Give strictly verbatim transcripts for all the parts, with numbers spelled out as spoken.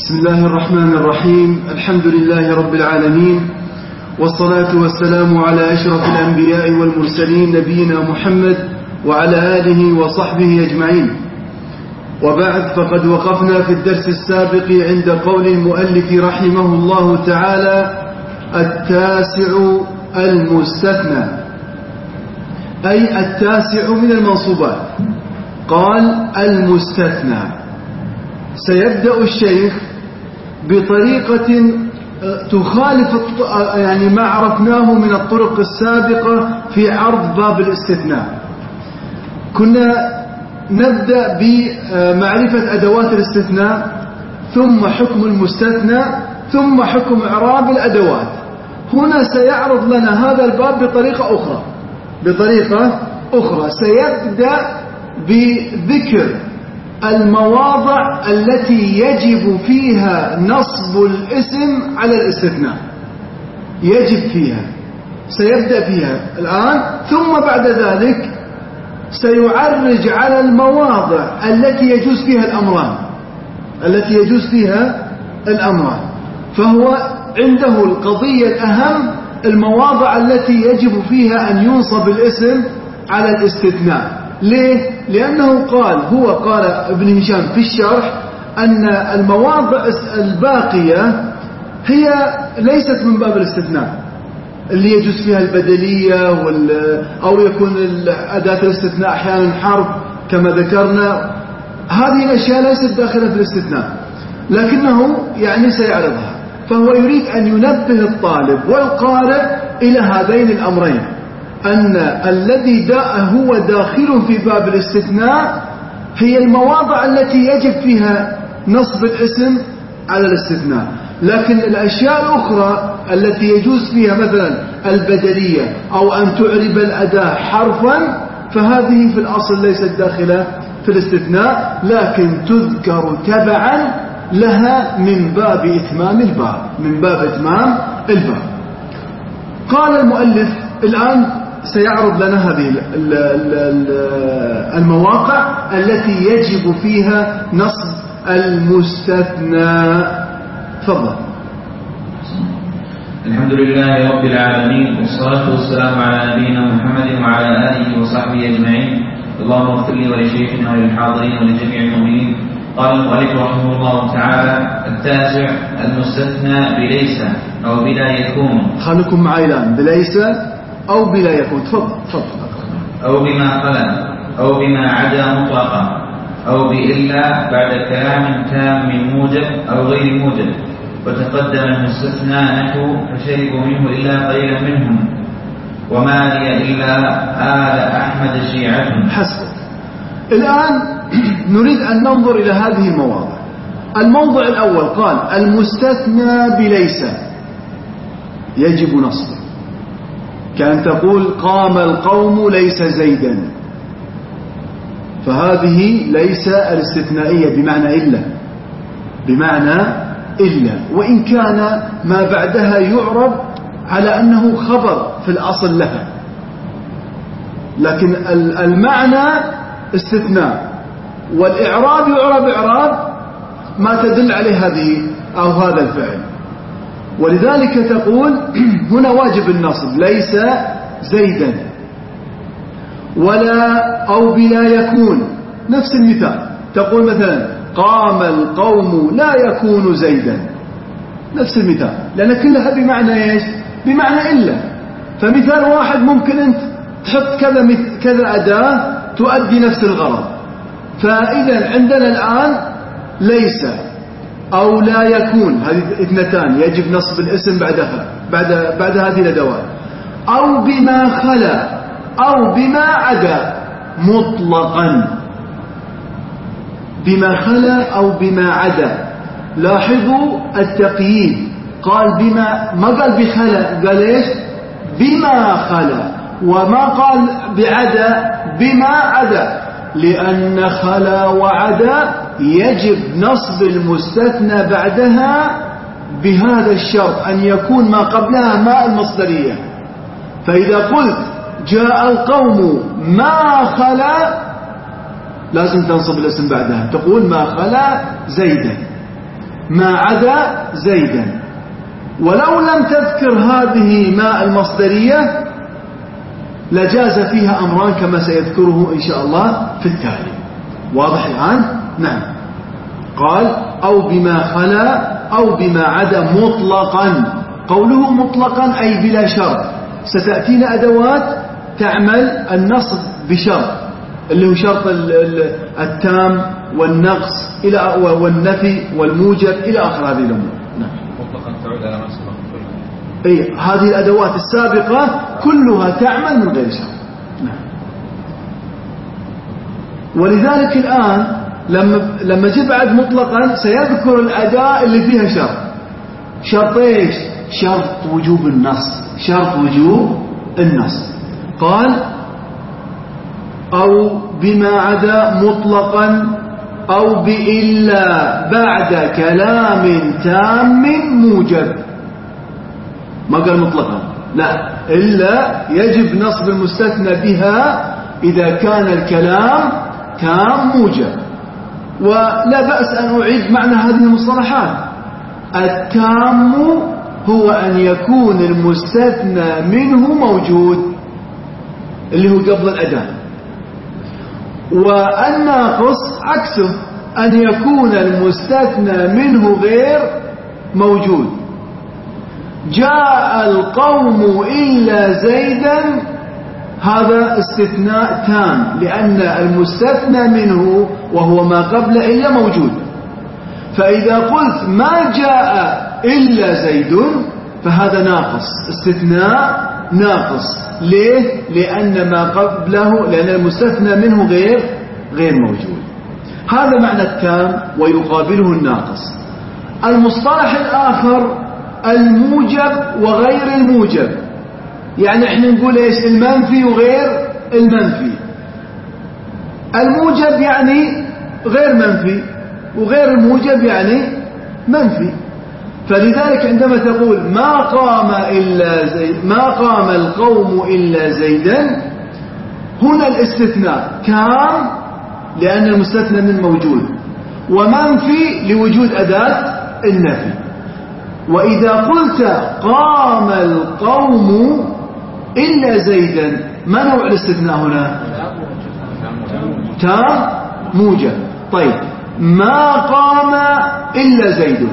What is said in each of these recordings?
بسم الله الرحمن الرحيم. الحمد لله رب العالمين، والصلاة والسلام على أشرف الأنبياء والمرسلين نبينا محمد وعلى آله وصحبه أجمعين. وبعد، فقد وقفنا في الدرس السابق عند قول المؤلف رحمه الله تعالى: التاسع المستثنى، أي التاسع من المنصوبات. قال المستثنى. سيبدأ الشيخ بطريقة تخالف يعني ما عرفناه من الطرق السابقة في عرض باب الاستثناء. كنا نبدأ بمعرفة أدوات الاستثناء، ثم حكم المستثنى، ثم حكم إعراب الأدوات. هنا سيعرض لنا هذا الباب بطريقة أخرى بطريقة أخرى سيبدأ بذكر المواضع التي يجب فيها نصب الاسم على الاستثناء، يجب فيها، سيبدأ فيها الآن. ثم بعد ذلك سيعرج على المواضع التي يجوز فيها الأمران التي يجوز فيها الأمران فهو عنده القضية الأهم، المواضع التي يجب فيها أن ينصب الاسم على الاستثناء. ليه؟ لأنه قال هو قال ابن هشام في الشرح أن المواضع الباقية هي ليست من باب الاستثناء، اللي يجوز فيها البدلية أو يكون أداة الاستثناء أحيانا حرف كما ذكرنا. هذه الأشياء ليست داخلة في الاستثناء، لكنه يعني سيعرضها. فهو يريد أن ينبه الطالب والقارئ إلى هذين الأمرين، أن الذي هو داخل في باب الاستثناء هي المواضع التي يجب فيها نصب الاسم على الاستثناء، لكن الأشياء الأخرى التي يجوز فيها مثلا البدلية أو أن تعرب الأداة حرفا، فهذه في الأصل ليست داخلة في الاستثناء، لكن تذكر تبعا لها من باب إتمام الباب من باب إتمام الباب. قال المؤلف الآن سيعرض لنا هذه المواقع التي يجب فيها نصب المستثنى. تفضل. الحمد لله رب العالمين، والصلاة والسلام على نبينا محمد وعلى آله وصحبه أجمعين. اللهم اغفر لي ولشيخنا وللحاضرين ولجميع المؤمنين. قال المؤلف رحمه الله تعالى: التاسع المستثنى بليس أو بلا يكون. خلكم معي الآن، بليس أو بلا يكون. تفضل تفضل. أو بما خلا أو بما عدا مطلقا أو بإلا بعد كلام تام موجب أو غير موجب. وتقدم المستثنى نحو فشربوا منه إلا قليلا منهم وما لي إلا آل أحمد شيعة. حسب. الآن نريد أن ننظر إلى هذه المواضع. الموضع الأول قال المستثنى بليس يجب نصبه، كأن تقول قام القوم ليس زيدا، فهذه ليس الاستثنائية بمعنى إلا بمعنى إلا وإن كان ما بعدها يعرب على أنه خبر في الأصل لها، لكن المعنى استثناء، والإعراب يعرب إعراب ما تدل عليه هذه أو هذا الفعل. ولذلك تقول هنا واجب النصب ليس زيدا، ولا أو بلا يكون. نفس المثال، تقول مثلا قام القوم لا يكون زيدا، نفس المثال، لأن كلها بمعنى إيش؟ بمعنى إلا. فمثال واحد ممكن أنت تحط كذا كذا أداة تؤدي نفس الغرض. فإذا عندنا الآن ليس أو لا يكون، هذه اثنتان يجب نصب الاسم بعدها بعد بعد هذه الأدوات. أو بما خلا أو بما عدا مطلقا، بما خلا أو بما عدا. لاحظوا التقييد، قال بما، ما قال بخلا، قال ايش؟ بما خلا، وما قال بعدا، بما عدا، لأن خلا وعدا يجب نصب المستثنى بعدها بهذا الشرط، أن يكون ما قبلها ماء المصدرية. فإذا قلت جاء القوم ما خلا، لازم تنصب الاسم بعدها، تقول ما خلا زيدا. ما عدا زيدا. ولو لم تذكر هذه ما المصدرية لجاز فيها أمران كما سيذكره إن شاء الله في التالي. واضح الآن؟ نعم. قال أو بما خلا أو بما عدا مطلقا. قوله مطلقا أي بلا شرط. ستأتينا أدوات تعمل النصب بشرط اللي هو شرط التام والنقص إلى والنفي والموجب إلى آخر هذه الأمور. نعم. مطلقا تعود على ما سبق. أي هذه الأدوات السابقة كلها تعمل من غير شرط. نعم. ولذلك الآن لما لما جاء بعد مطلقا سيذكر الأداة اللي فيها شرط. شرط ايش؟ شرط وجوب النص. شرط وجوب النص. قال أو بما عدا مطلقا أو بإلا بعد كلام تام موجب. ما قال مطلقا، لا، إلا يجب نصب المستثنى بها إذا كان الكلام تام موجب. ولا بأس أن أعيد معنى هذه المصطلحات. التام هو أن يكون المستثنى منه موجود اللي هو قبل الأداة. والناقص عكسه، أن يكون المستثنى منه غير موجود. جاء القوم إلا زيدا، هذا استثناء تام لأن المستثنى منه وهو ما قبل إلا موجود. فإذا قلت ما جاء إلا زيد فهذا ناقص، استثناء ناقص. ليه؟ لأن ما قبله، لأن المستثنى منه غير غير موجود. هذا معنى التام ويقابله الناقص. المصطلح الآخر الموجب وغير الموجب. يعني احنا نقول ايش؟ المنفي وغير المنفي. الموجب يعني غير منفي، وغير الموجب يعني منفي. فلذلك عندما تقول ما قام إلا زيد، ما قام القوم إلا زيدا، هنا الاستثناء تام لأن المستثنى من موجود، ومنفي لوجود أداة النفي. وإذا قلت قام القوم إلا زيدا، ما نوع الاستثناء هنا؟ تام موجب. طيب ما قام إلا زيد،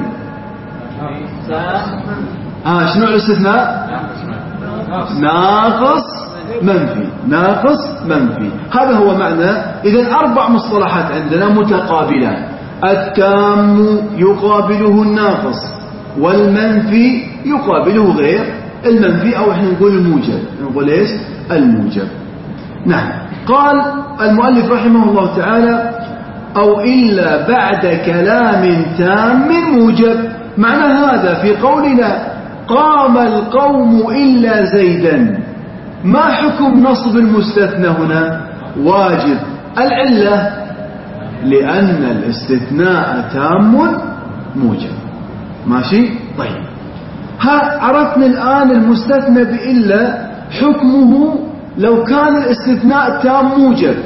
ها شنو الاستثناء؟ ناقص منفي. ناقص منفي، هذا هو معنى. إذن أربع مصطلحات عندنا متقابلة. التام يقابله الناقص، والمنفي يقابله غير المنفي، أو احنا نقول الموجب. نقول ايش؟ الموجب. نعم. قال المؤلف رحمه الله تعالى أو إلا بعد كلام تام موجب. معنى هذا في قولنا قام القوم إلا زيدا، ما حكم نصب المستثنى هنا؟ واجب. العلة لأن الاستثناء تام موجب. ماشي؟ طيب ها عرفنا الآن المستثنى بإلا حكمه لو كان الاستثناء تام موجب.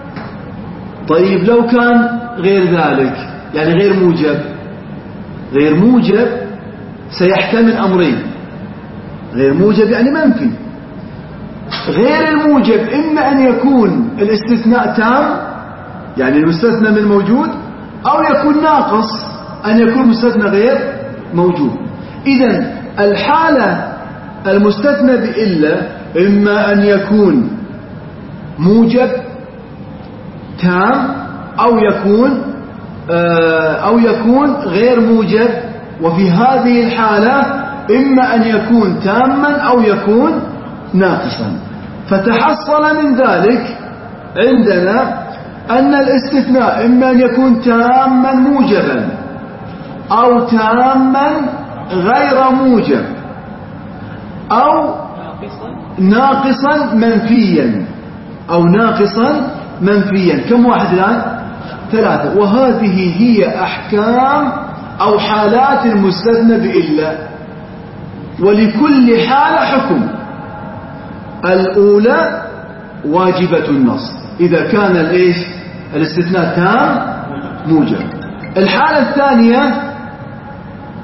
طيب لو كان غير ذلك، يعني غير موجب، غير موجب سيحتمل أمرين. غير موجب يعني منفي. غير الموجب إما أن يكون الاستثناء تام يعني المستثنى من موجود، أو يكون ناقص أن يكون مستثنى غير موجود. إذن الحالة المستثنى بإلا إما أن يكون موجب تام أو يكون أو يكون غير موجب. وفي هذه الحالة إما أن يكون تاما أو يكون ناقصا. فتحصل من ذلك عندنا أن الاستثناء إما أن يكون تاما موجبا أو تاما غير موجب أو ناقصا منفيا أو ناقصا منفيا. كم واحد الآن؟ ثلاثة. وهذه هي أحكام أو حالات المستثنى بإلا، ولكل حالة حكم. الأولى واجبة النص إذا كان الإيش؟ الاستثناء تام موجب. الحالة الثانية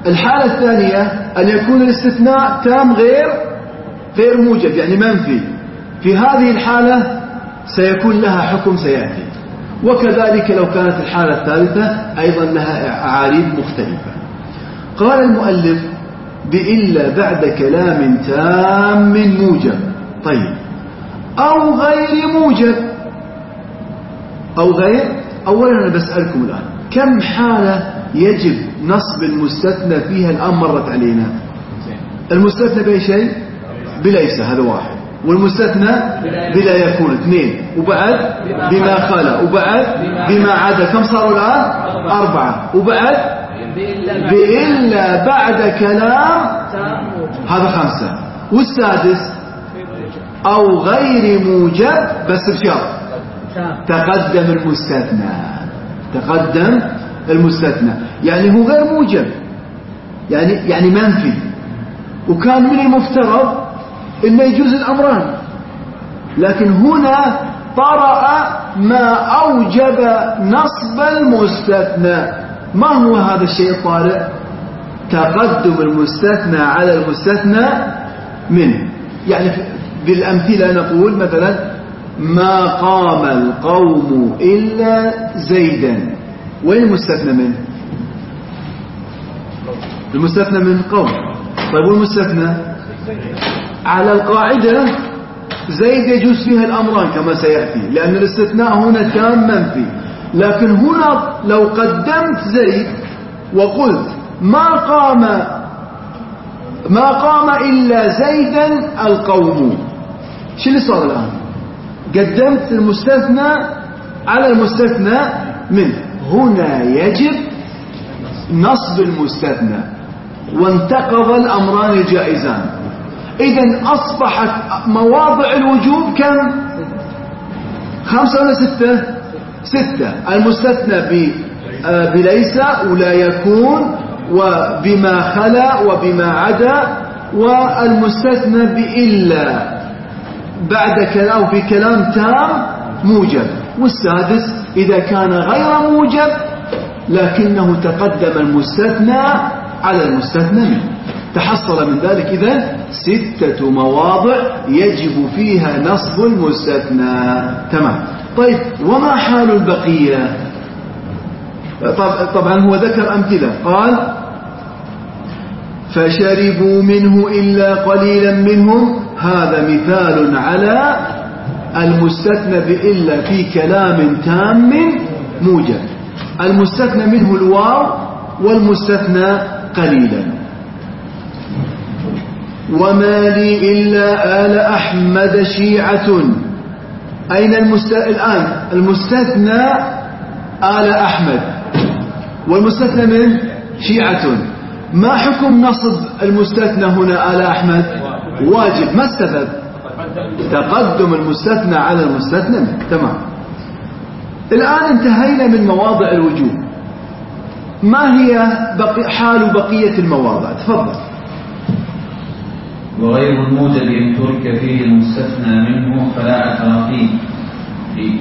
الحالة الثانية أن يكون الاستثناء تام غير غير موجب يعني منفي. في هذه الحالة سيكون لها حكم سيأتي. وكذلك لو كانت الحالة الثالثة أيضا لها أعاريب مختلفة. قال المؤلف بإلا بعد كلام تام موجب. طيب أو غير موجب. أو غير أولا أنا بسألكم الآن كم حالة يجب نصب المستثنى فيها الآن مرت علينا؟ المستثنى بأي شيء؟ بليس، هذا واحد. والمستثنى بلا يكون اثنين، وبعد بما خلا، وبعد بما عدا، كم صاروا الآن؟ أربعة. وبعد بإلا بعد كلام، هذا خمسة. والسادس أو غير موجب بس بشرط تقدم المستثنى. تقدم المستثنى يعني هو غير موجب، يعني يعني منفي، وكان من المفترض إنه يجوز الأمران، لكن هنا طرأ ما أوجب نصب المستثنى. ما هو هذا الشيء الطارئ؟ تقدم المستثنى على المستثنى منه. يعني بالأمثلة نقول مثلا ما قام القوم إلا زيدا، وين المستثنى منه؟ المستثنى من قوم. طيب والمستثنى على القاعدة زيد يجوز فيها الأمران كما سيأتي، لأن الاستثناء هنا تام منفي. لكن هنا لو قدمت زيد وقلت ما قام ما قام إلا زيدا القوم، شو اللي صار الآن؟ قدمت المستثنى على المستثنى منه. هنا يجب نصب المستثنى وانتقض الأمران الجائزان. إذن أصبحت مواضع الوجوب كم؟ خمسة ولا ستة؟ ستة. المستثنى بليس ولا يكون وبما خلا وبما عدا، والمستثنى بإلا بعد كلام في كلام تام موجب. والسادس إذا كان غير موجب لكنه تقدم المستثنى على المستثنى منه. تحصل من ذلك إذن ستة مواضع يجب فيها نصب المستثنى. تمام. طيب وما حال البقية؟ طبعا هو ذكر أمثلة، قال فشربوا منه إلا قليلا منهم، هذا مثال على المستثنى بإلا في كلام تام موجب. المستثنى منه الواو والمستثنى قليلا. وما لي إلا آل أحمد شيعة. أين المستثنى الآن؟ المستثنى آل أحمد والمستثنى من شيعة. ما حكم نصب المستثنى هنا آل أحمد؟ واجب. ما السبب؟ تقدم المستثنى على المستثنى منه. تمام. الآن انتهينا من مواضع الوجوب. ما هي بقي حال بقية المواضع؟ تفضل. وغير الموجب إن ترك فيه المستثنى منه فلا أثر فيه في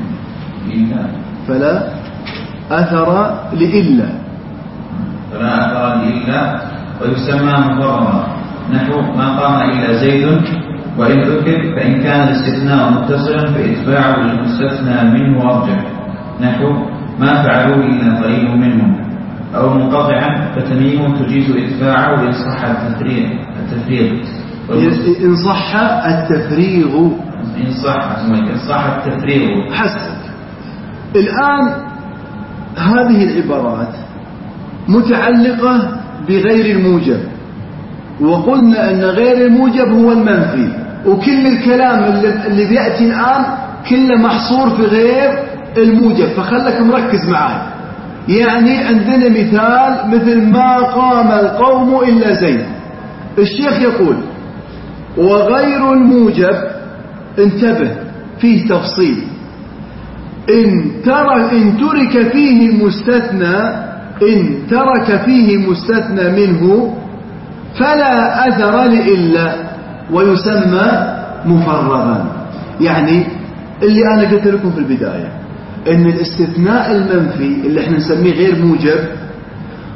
فلا أثر لإلا فلا أثر لإلا ويسمى مضررا، نحو ما قام إلا زيد. وإن ذكر فإن كان الاستثناء متصلا فإتباعه للمستثنى منه أرجح، نحو ما فعلوا إلا قليل منهم. أو منقطعا فتميم تجيز إتباعه إن صح التفريغ التفريغ إن صح التفريغ إن صح إن صح التفريغ. حسن. الآن هذه العبارات متعلقة بغير الموجب، وقلنا أن غير الموجب هو المنفي، وكل الكلام اللي, اللي بيأتي الآن كله محصور في غير الموجب، فخلك مركز معي. يعني عندنا مثال مثل ما قام القوم إلا زيد. الشيخ يقول وغير الموجب، انتبه فيه تفصيل، إن ترك إن ترك فيه المستثنى إن ترك فيه مستثنى منه فلا أثر لإلا ويسمى مفرغا. يعني اللي أنا قلت لكم في البداية إن الاستثناء المنفي اللي احنا نسميه غير موجب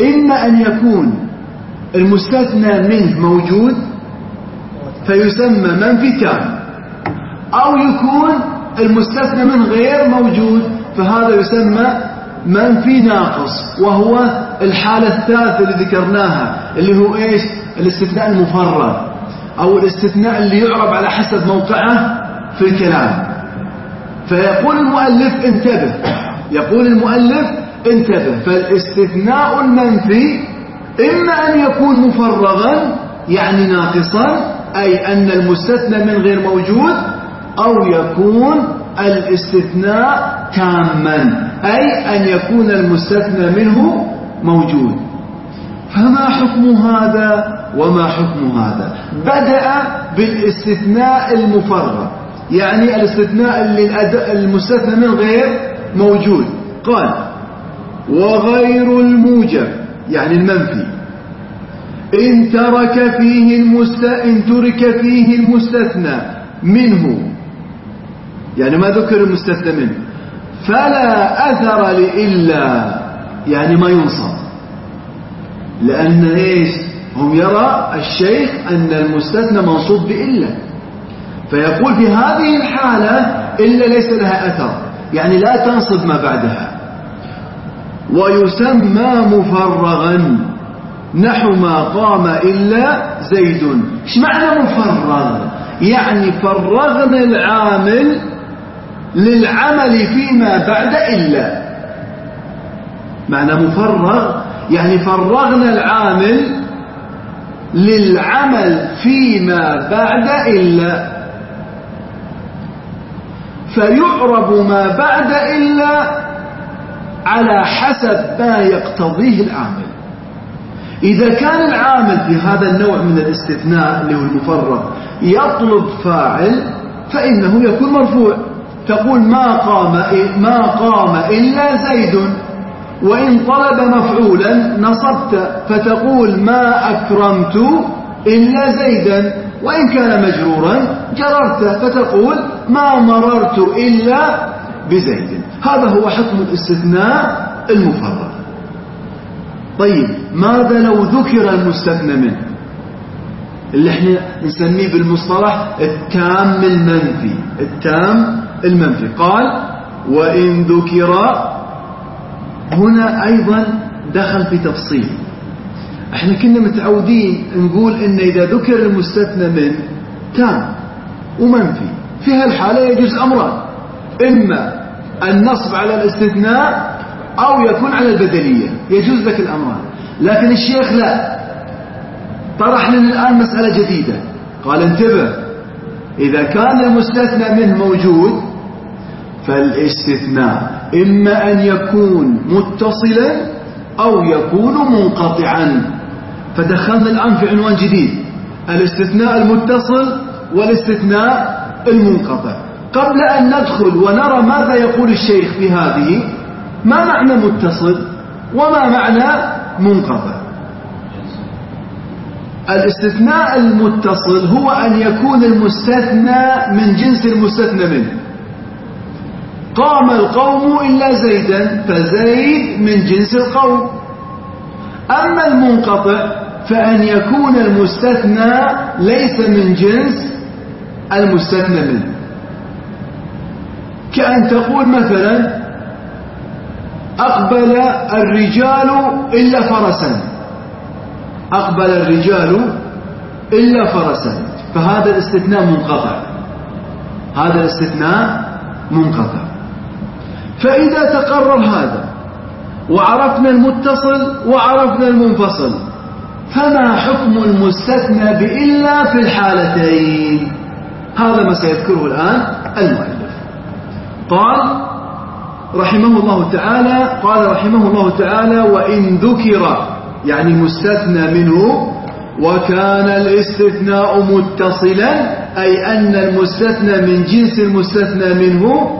إما أن يكون المستثنى منه موجود فيسمى منفي تام، أو يكون المستثنى منه غير موجود فهذا يسمى منفي ناقص، وهو الحالة الثالثة اللي ذكرناها اللي هو إيش؟ الاستثناء المفرغ أو الاستثناء اللي يعرب على حسب موقعه في الكلام. فيقول المؤلف انتبه، يقول المؤلف انتبه، فالاستثناء المنفي إما أن يكون مفرغا يعني ناقصا أي أن المستثنى من غير موجود، أو يكون الاستثناء تاما أي أن يكون المستثنى منه موجود. فما حكم هذا وما حكم هذا؟ بدأ بالاستثناء المفرغ يعني الاستثناء اللي المستثنى من غير موجود. قال وغير الموجب يعني المنفي إن ترك فيه المست... إن ترك فيه المستثنى منه يعني ما ذكر المستثنى منه فلا أثر لإلا يعني ما ينصب، لأن إيش؟ هم يرى الشيخ أن المستثنى منصوب بإلا، فيقول في هذه الحالة إلا ليس لها أثر يعني لا تنصب ما بعدها. ويسمى مفرغا نحو ما قام إلا زيد. ايش معنى مفرغ؟ يعني فرغنا العامل للعمل فيما بعد إلا. معنى مفرغ يعني فرغنا العامل للعمل فيما بعد إلا، فيعرب ما بعد إلا على حسب ما يقتضيه العامل. إذا كان العامل في هذا النوع من الاستثناء اللي هو المفرغ يطلب فاعل فإنه يكون مرفوع، تقول ما قام ما قام إلا زيد، وإن طلب مفعولا نصبت فتقول ما أكرمت إلا زيدا، وإن كان مجرورا جررت فتقول ما مررت إلا بزيد. هذا هو حكم الاستثناء المفرغ. طيب ماذا لو ذكر المستثنى منه اللي احنا نسميه بالمصطلح التام المنفي؟ التام المنفي قال وإن ذكر، هنا أيضا دخل في تفصيل. احنا كنا متعودين نقول ان اذا ذكر المستثنى منه تام ومنفي في هالحالة يجوز أمران، إما النصب على الاستثناء أو يكون على البدلية، يجوز لك الأمران. لكن الشيخ لا، طرح لنا الآن مسألة جديدة. قال انتبه، إذا كان المستثنى منه موجود فالاستثناء إما أن يكون متصلا أو يكون منقطعا. فدخلنا الآن في عنوان جديد، الاستثناء المتصل والاستثناء المنقطع. قبل أن ندخل ونرى ماذا يقول الشيخ في هذه، ما معنى متصل وما معنى منقطع؟ الاستثناء المتصل هو أن يكون المستثنى من جنس المستثنى منه. قام القوم إلا زيدا، فزيد من جنس القوم. أما المنقطع فأن يكون المستثنى ليس من جنس المستثنى منه، كأن تقول مثلا أقبل الرجال إلا فرسا، أقبل الرجال إلا فرسا، فهذا الاستثناء منقطع، هذا الاستثناء منقطع. فإذا تقرر هذا وعرفنا المتصل وعرفنا المنفصل، فما حكم المستثنى بإلا في الحالتين؟ هذا ما سيذكره الآن المؤلف. قال رحمه الله تعالى قال رحمه الله تعالى وإن ذكر يعني مستثنى منه وكان الاستثناء متصلا، أي أن المستثنى من جنس المستثنى منه،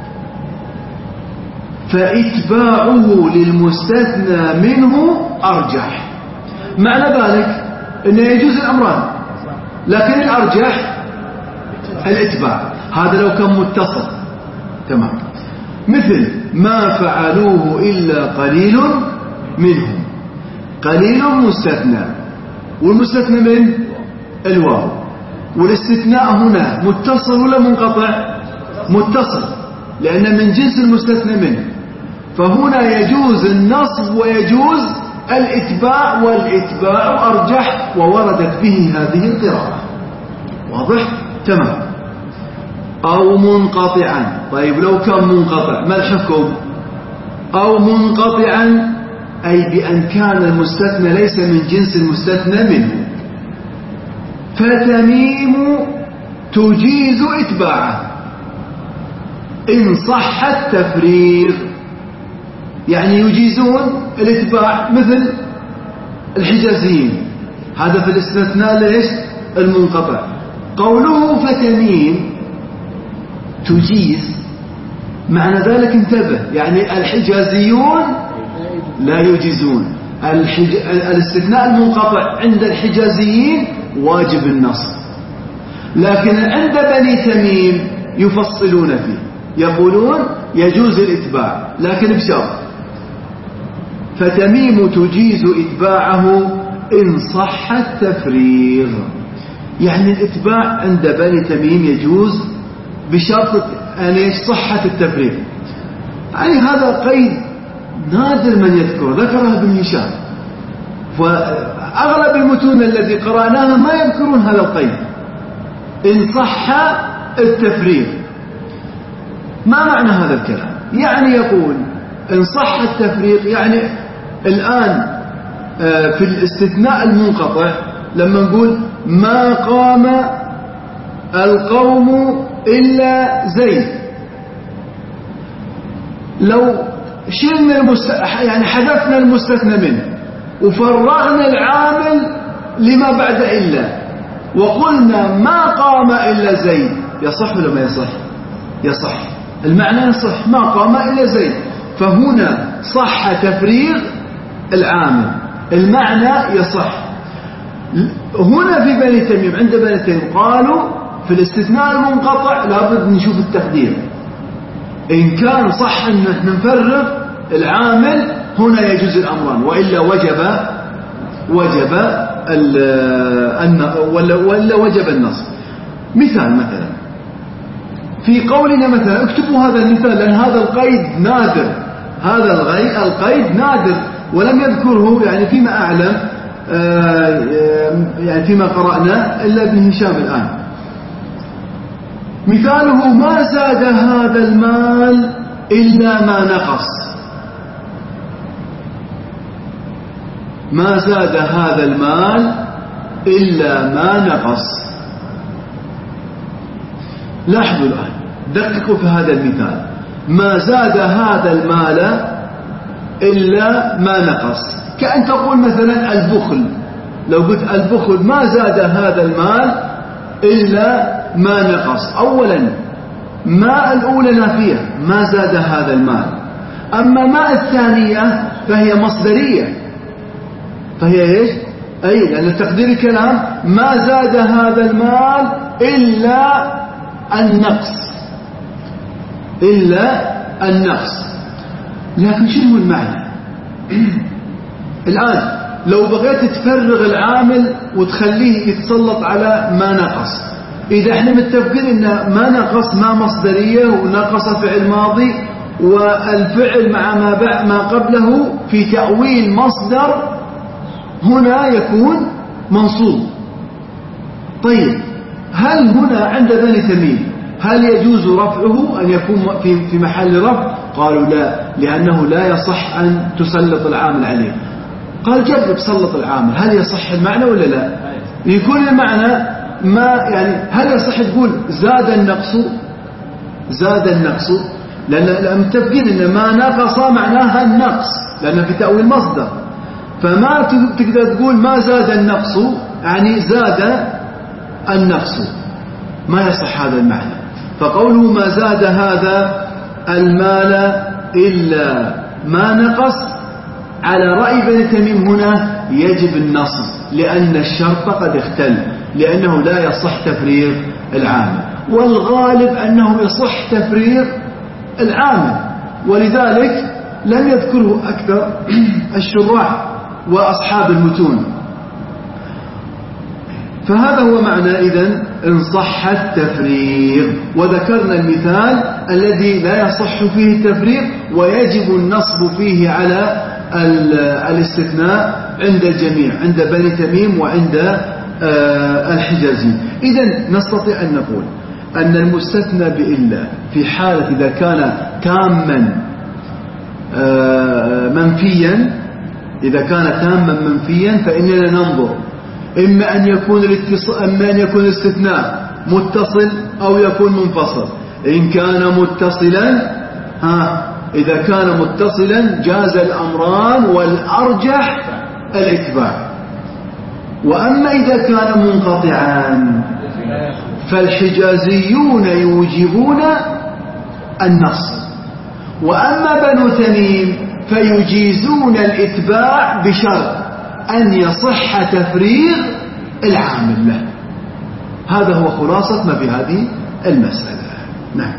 فإتباعه للمستثنى منه أرجح. معنى ذلك أنه يجوز الأمران، لكن الأرجح الإتباع. هذا لو كان متصل تمام. مثل ما فعلوه إلا قليل منهم، قليل مستثنى، والمستثنى من الواو. والاستثناء هنا متصل ولا منقطع؟ متصل، لأن من جنس المستثنى منه، فهنا يجوز النصب ويجوز الإتباع، والإتباع أرجح ووردت به هذه القراءة. واضح؟ تمام. أو منقطعا. طيب لو كان منقطع ما الحكم؟ أو منقطعا أي بأن كان المستثنى ليس من جنس المستثنى منه، فتميم تجيز إتباعه إن صح التفريغ. يعني يجيزون الاتباع مثل الحجازيين، هذا في الاستثناء ليش؟ المنقطع. قوله فتميم تجيز معنى ذلك انتبه، يعني الحجازيون لا يجيزون الحج... الاستثناء المنقطع عند الحجازيين واجب النصب، لكن عند بني تميم يفصلون فيه، يقولون يجوز الاتباع لكن بشرط فتميم تجيز إتباعه إن صح التفريغ. يعني الإتباع عند بني تميم يجوز بشرط أن يصح التفريغ. يعني هذا قيد نادر من يذكره، ذكرها ابن هشام، فأغلب المتون الذي قرأناها ما يذكرون هذا القيد إن صح التفريغ. ما معنى هذا الكلام؟ يعني يقول إن صح التفريق، يعني الآن في الاستثناء المنقطع لما نقول ما قام القوم إلا زيد، لو شلنا المست... يعني حذفنا المستثنى منه وفرغنا العامل لما بعد إلا وقلنا ما قام إلا زيد، يصح ولا ما يصح؟ يصح، المعنى يصح، ما قام إلا زيد، فهنا صح تفريغ العامل، المعنى يصح. هنا في بني تميم، عند بني تميم قالوا في الاستثناء المنقطع لابد نشوف التقدير، إن كان صح أن نفرغ العامل هنا يجوز الأمران، وإلا وجب وجب ولا ولا وجب النصب. مثال مثلا في قولنا مثلا، اكتبوا هذا المثال لأن هذا القيد نادر، هذا القيد نادر ولم يذكره يعني فيما أعلم يعني فيما قرأنا إلا ابن هشام الآن. مثاله ما زاد هذا المال إلا ما نقص، ما زاد هذا المال إلا ما نقص. لاحظوا الآن، دققوا في هذا المثال، ما زاد هذا المال إلا ما نقص، كأن تقول مثلا البخل، لو قلت البخل ما زاد هذا المال إلا ما نقص. أولا ما الأولى نافية، ما زاد هذا المال، أما ما الثانية فهي مصدرية، فهي إيش؟ أي لأن تقدير الكلام ما زاد هذا المال إلا النقص، إلا النقص. لكن شنو المعنى؟ الآن لو بغيت تفرغ العامل وتخليه يتسلط على ما نقص، إذا احنا متفقين إن ما نقص ما مصدرية ونقص فعل ماضي، والفعل مع ما بعد ما قبله في تأويل مصدر هنا يكون منصوب. طيب هل هنا عند بني تميم هل يجوز رفعه أن يكون في في محل رفع؟ قالوا لا، لأنه لا يصح أن تسلط العامل عليه. قال جرب سلط العامل، هل يصح المعنى ولا لا؟ يكون المعنى ما يعني هل يصح تقول زاد النقص، زاد النقص، لأن متفقين إن ما نقص معناها النقص لأن في تأويل مصدر، فما تقدر تقول ما زاد النقص يعني زاد النقص، ما يصح هذا المعنى. فقوله ما زاد هذا المال إلا ما نقص على رأي بني تميم هنا يجب النصب، لأن الشرط قد اختل، لأنه لا يصح تفريغ العامل، والغالب أنه يصح تفريغ العامل، ولذلك لم يذكره أكثر الشراح وأصحاب المتون. فهذا هو معنى إذن إن صح التفريغ. وذكرنا المثال الذي لا يصح فيه التفريغ ويجب النصب فيه على الاستثناء عند الجميع، عند بني تميم وعند الحجازي. إذن نستطيع أن نقول أن المستثنى بإلا في حالة إذا كان تاما منفيا، إذا كان تاما منفيا فإننا ننظر إما أن يكون الاتصال إما أن يكون الاستثناء متصل أو يكون منفصل. إن كان متصلا ها إذا كان متصلا جاز الأمران والأرجح الإتباع. وأما إذا كان منقطعا فالحجازيون يوجبون النص، وأما بنو تميم فيجيزون الإتباع بشرط أن يصح تفريغ العامل له. هذا هو خلاصة ما في هذه المسألة. نعم.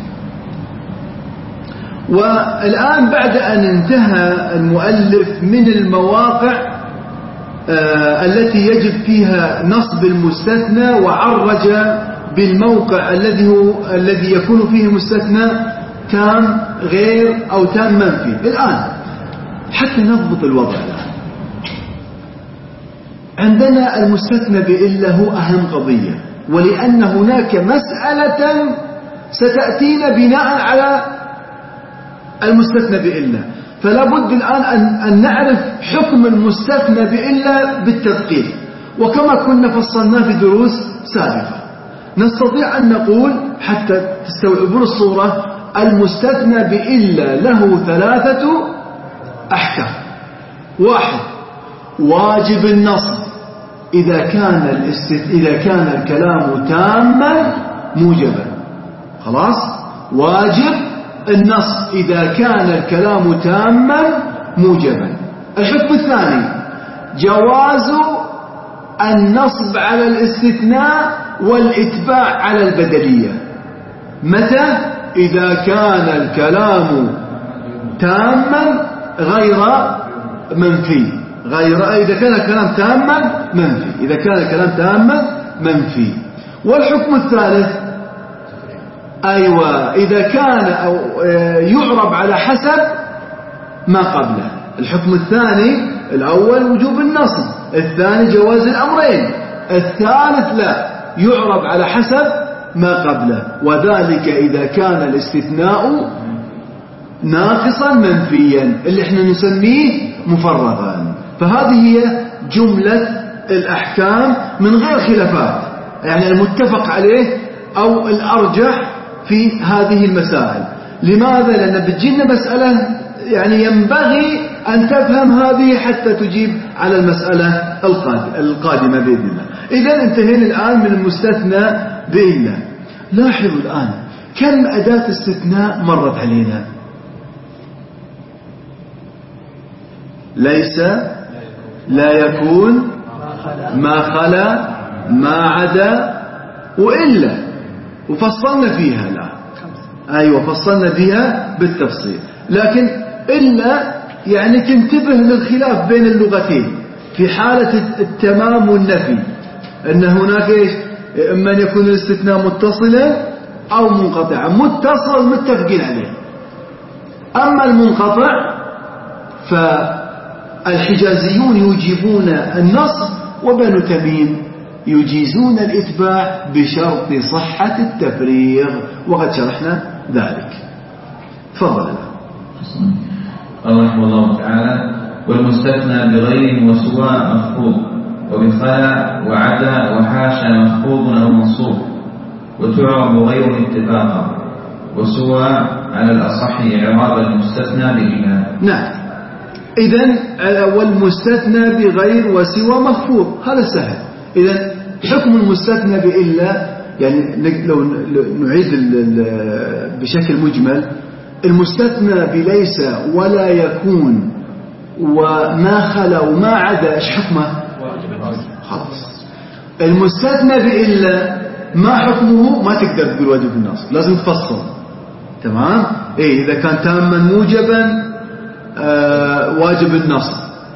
والآن بعد أن انتهى المؤلف من المواقع آه التي يجب فيها نصب المستثنى وعرج بالموقع الذي هو الذي يكون فيه المستثنى تام غير أو تام منفي. الآن حتى نضبط الوضع الآن عندنا المستثنى بإلا هو أهم قضية، ولأن هناك مسألة ستأتينا بناء على المستثنى بإلا، فلا بد الآن أن, أن نعرف حكم المستثنى بإلا بالتدقيق. وكما كنا فصلنا في دروس سابقة نستطيع أن نقول حتى تستوعبون الصورة المستثنى بإلا له ثلاثة أحكام. واحد واجب النصب إذا كان الاستث... إذا كان الكلام تاما موجبا، خلاص واجب النصب إذا كان الكلام تاما موجبا. الحكم الثاني جواز النصب على الاستثناء والإتباع على البدلية. متى؟ إذا كان الكلام تاما غير منفي، غير إذا كان الكلام تاما منفي، إذا كان الكلام تاما منفي. والحكم الثالث أيوة إذا كان أو يعرب على حسب ما قبله. الحكم الثاني الأول وجوب النصب، الثاني جواز الأمرين، الثالث لا يعرب على حسب ما قبله، وذلك إذا كان الاستثناء ناقصا منفيا اللي احنا نسميه مفرغا. فهذه هي جملة الأحكام من غير خلافات، يعني المتفق عليه أو الأرجح في هذه المسائل. لماذا؟ لأن بتجينا مسألة يعني ينبغي أن تفهم هذه حتى تجيب على المسألة القادمة بإذن الله. إذا انتهينا الآن من المستثنى بإلا. لاحظوا الآن كم أداة استثناء مرت علينا. ليس، لا يكون، ما خلا، ما عدا، وإلا، وفصلنا فيها الآن. أيوة فصلنا فيها بالتفصيل. لكن إلا يعني تنتبه للخلاف بين اللغتين في حالة التمام والنفي، أن هناك إيش؟ إما أن يكون الاستثناء متصلا أو منقطعا. متصل متفقين عليه، أما المنقطع فالحجازيون يجيبون النص وبنو تميم يجيزون الإتباع بشرط صحة التفريغ، وقد شرحنا ذلك. تفضل. قال رحمه الله تعالى: والمستثنى بغير وسواء مخفوض، وبخلا وعدا وحاشا مخفوض أو منصوب، وتعرب غير اتفاقا، وسواء على الأصح إعراب المستثنى بإلا. نعم. إذن والمستثنى بغير وسوى مخفوض هذا سهل. إذن حكم المستثنى بإلا يعني لو نعيد بشكل مجمل: المستثنى بليس ولا يكون وما خلا وما عدا ايش حكمه؟ خلاص. المستثنى بإلا ما حكمه؟ ما تقدر تقول واجب النصب، لازم تفصل. تمام؟ ايه اذا كان تاما موجبا آه واجب النصب،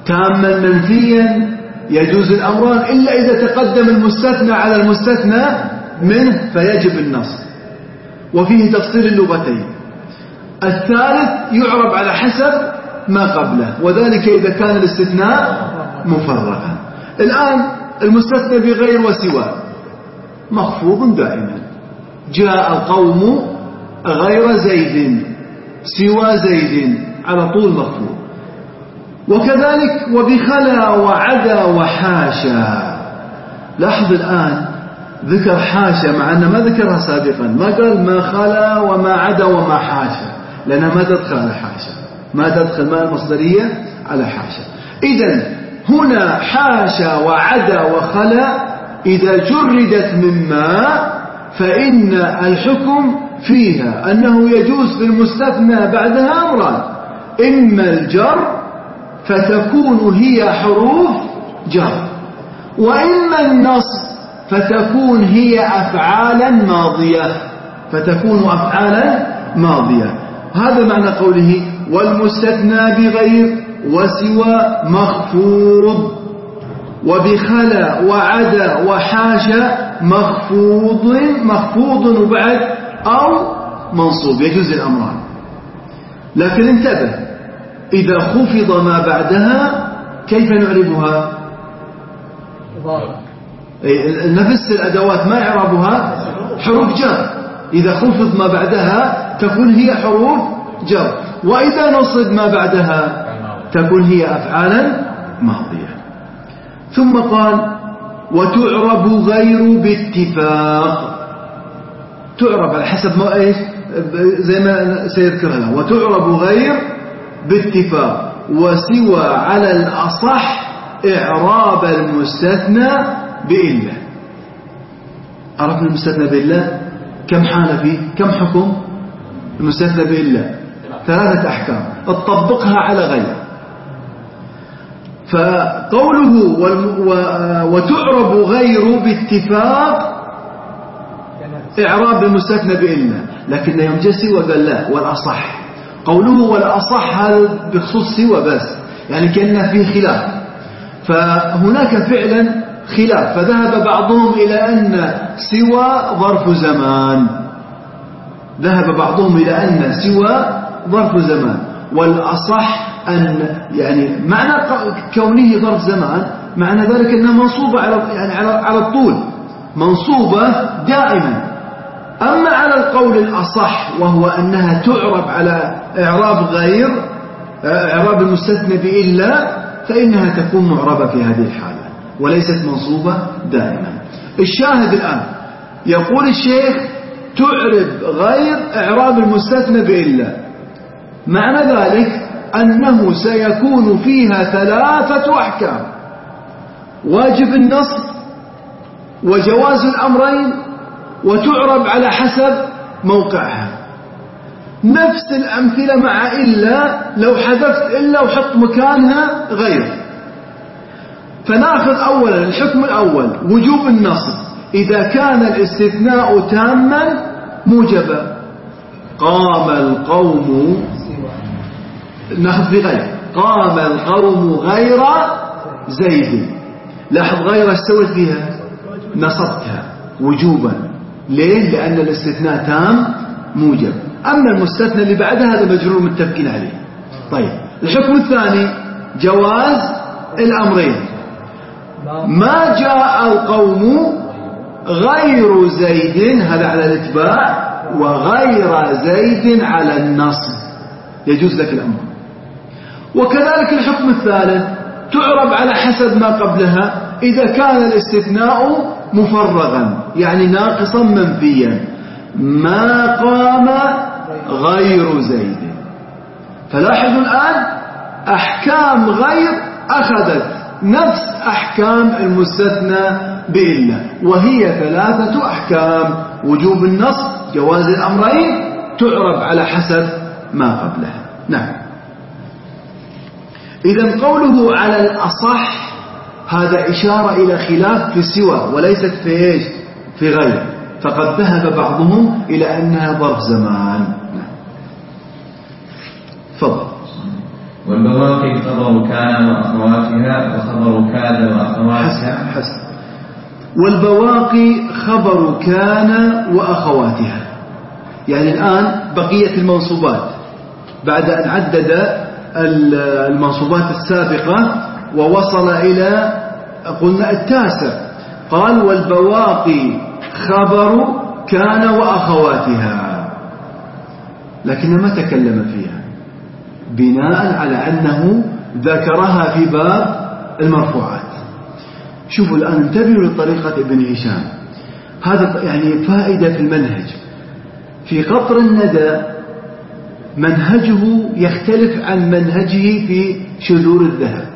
تاما منفيا يجوز الأمران إلا إذا تقدم المستثنى على المستثنى منه فيجب النصب، وفيه تفصيل اللغتين. الثالث يعرب على حسب ما قبله، وذلك إذا كان الاستثناء مفرغا. الآن المستثنى بغير وسوى مخفوض دائما. جاء القوم غير زيد سوى زيد على طول مخفوض. وكذلك وبخلا وعدا وحاشا. لاحظ الآن ذكر حاشا مع أنه ما ذكرها سابقا، ما قال ما خلا وما عدا وما حاشا، لأنها ما تدخل على حاشا، ما تدخل ما المصدرية على حاشا. إذن هنا حاشا وعدا وخلا إذا جردت مما فإن الحكم فيها أنه يجوز في المستثنى بعدها أمران: إما الجر فتكون هي حروف جر، وإما النصب فتكون هي أفعالا ماضية فتكون أفعالا ماضية. هذا معنى قوله والمستثنى بغير وسوى مخفوض، وبخلا وعدا وحاشا مخفوض مخفوض وبعد أو منصوب، يجوز الأمران. لكن انتبه، إذا خفض ما بعدها كيف نعربها؟ نفس الأدوات ما إعرابها حروف جر. إذا خفض ما بعدها تكون هي حروف جر، وإذا نصب ما بعدها تكون هي أفعالا ماضية. ثم قال وتعرب غير باتفاق. تعرب على حسب ما إيش زي ما سيذكرها، وتعرب غير باتفاق وسوى على الأصح إعراب المستثنى بإلا. عرفنا المستثنى بإلا كم حالة فيه؟ كم حكم المستثنى بإلا؟ ثلاثة أحكام تطبقها على غير. فقوله وتعرب غير باتفاق إعراب المستثنى بإلا، لكن يوم جاء سوى قال لا والأصح. قوله والأصح هذا بخصوص سوى بس، يعني كأنه فيه خلاف، فهناك فعلا خلاف. فذهب بعضهم إلى أن سوى ظرف زمان، ذهب بعضهم إلى أن سوى ظرف زمان، والأصح أن يعني معنى كونه ظرف زمان معنى ذلك أنها منصوبة على يعني على على الطول، منصوبة دائما. أما على القول الأصح وهو أنها تعرب على إعراب غير إعراب المستثنى بإلا، فإنها تكون معربة في هذه الحالة وليست منصوبة دائما. الشاهد الآن يقول الشيخ تعرب غير إعراب المستثنى بإلا، معنى ذلك أنه سيكون فيها ثلاثة أحكام: واجب النصب وجواز الأمرين وتعرب على حسب موقعها. نفس الأمثلة مع إلا، لو حذفت إلا وحط مكانها غير. فنأخذ أولا الحكم الأول وجوب النصب إذا كان الاستثناء تاما موجبا. قام القوم، نأخذ بغير، قام القوم غير زيد. لاحظ غير استوت فيها نصبتها وجوبا. ليه؟ لأن الاستثناء تام موجب. أما المستثنى اللي بعدها هذا مجرور متفقين عليه. طيب الحكم الثاني جواز الأمرين. ما جاء القوم غير زيد هذا على الاتباع، وغير زيد على النصب، يجوز لك الأمر. وكذلك الحكم الثالث تعرب على حسب ما قبلها إذا كان الاستثناء مفرغا يعني ناقصا منفيا. ما قام غير زيد. فلاحظوا الآن أحكام غير أخذت نفس أحكام المستثنى بإلا، وهي ثلاثة أحكام: وجوب النصب، جواز الأمرين، تعرب على حسب ما قبلها. نعم. إذن قوله على الأصح هذا إشارة إلى خلاف في سوى وليست في إيش؟ في غير. فقد ذهب بعضهم إلى أنها ظرف زمان. نعم. فضل. والبواقي خبر كان وأخواتها وخبر كاد وأخواتها. حسن حسن. والبواقي خبر كان وأخواتها، يعني الآن بقية المنصوبات بعد أن عدد المنصوبات السابقة ووصل إلى قلنا التاسع، قال والبواقي خبر كان وأخواتها، لكن ما تكلم فيها بناء على أنه ذكرها في باب المرفوعات. شوفوا الآن انتبهوا لطريقة ابن هشام، هذا يعني فائدة في المنهج. في قطر الندى منهجه يختلف عن منهجه في شذور الذهب.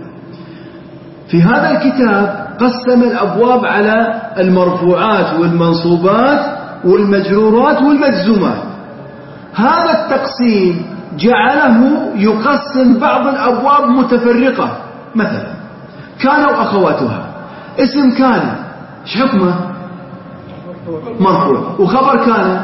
في هذا الكتاب قسم الأبواب على المرفوعات والمنصوبات والمجرورات والمجزومات. هذا التقسيم جعله يقسم بعض الأبواب متفرقة، مثلا كان وأخواتها، اسم كان ايش حكمه؟ مرفوع. وخبر كان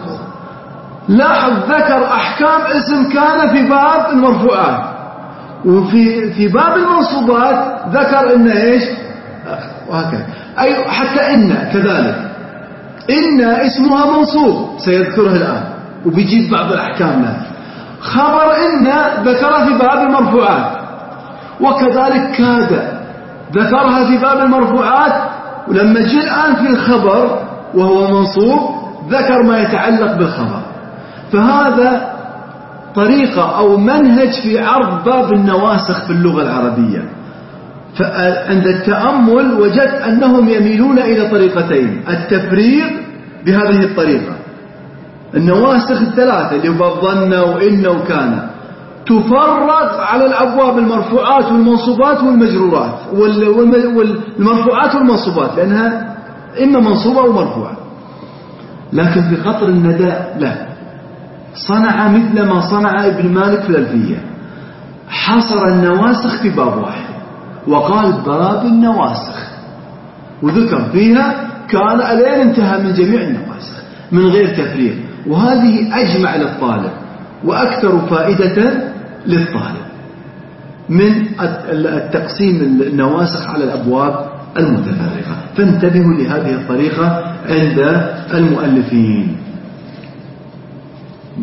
لاحظ ذكر أحكام اسم كان في باب المرفوعات، وفي في باب المنصوبات ذكر إن إيش وهكذا. أي حتى إن كذلك، إن اسمها منصوب سيذكرها الآن وبيجيب بعض الأحكام لها. خبر إن ذكرها في باب المرفوعات، وكذلك كاد ذكرها في باب المرفوعات، ولما جاء الآن في الخبر وهو منصوب ذكر ما يتعلق بالخبر. فهذا طريقة أو منهج في عرض باب النواسخ في اللغة العربية. فعند التأمل وجدت أنهم يميلون إلى طريقتين: التفريق بهذه الطريقة، النواسخ الثلاثة اللي هو ظن وإن وكان، تفرق على الأبواب المرفوعات والمنصوبات والمجرورات، والمرفوعات والمنصوبات لأنها إما منصوبة أو مرفوعة. لكن في قطر الندى لا، صنع مثل ما صنع ابن مالك في الألفية، حصر النواسخ في باب واحد وقال باب النواسخ، وذكر فيها كان ألين انتهى من جميع النواسخ من غير تفريق. وهذه أجمع للطالب وأكثر فائدة للطالب من التقسيم النواسخ على الأبواب المتفرقة. فانتبهوا لهذه الطريقة عند المؤلفين.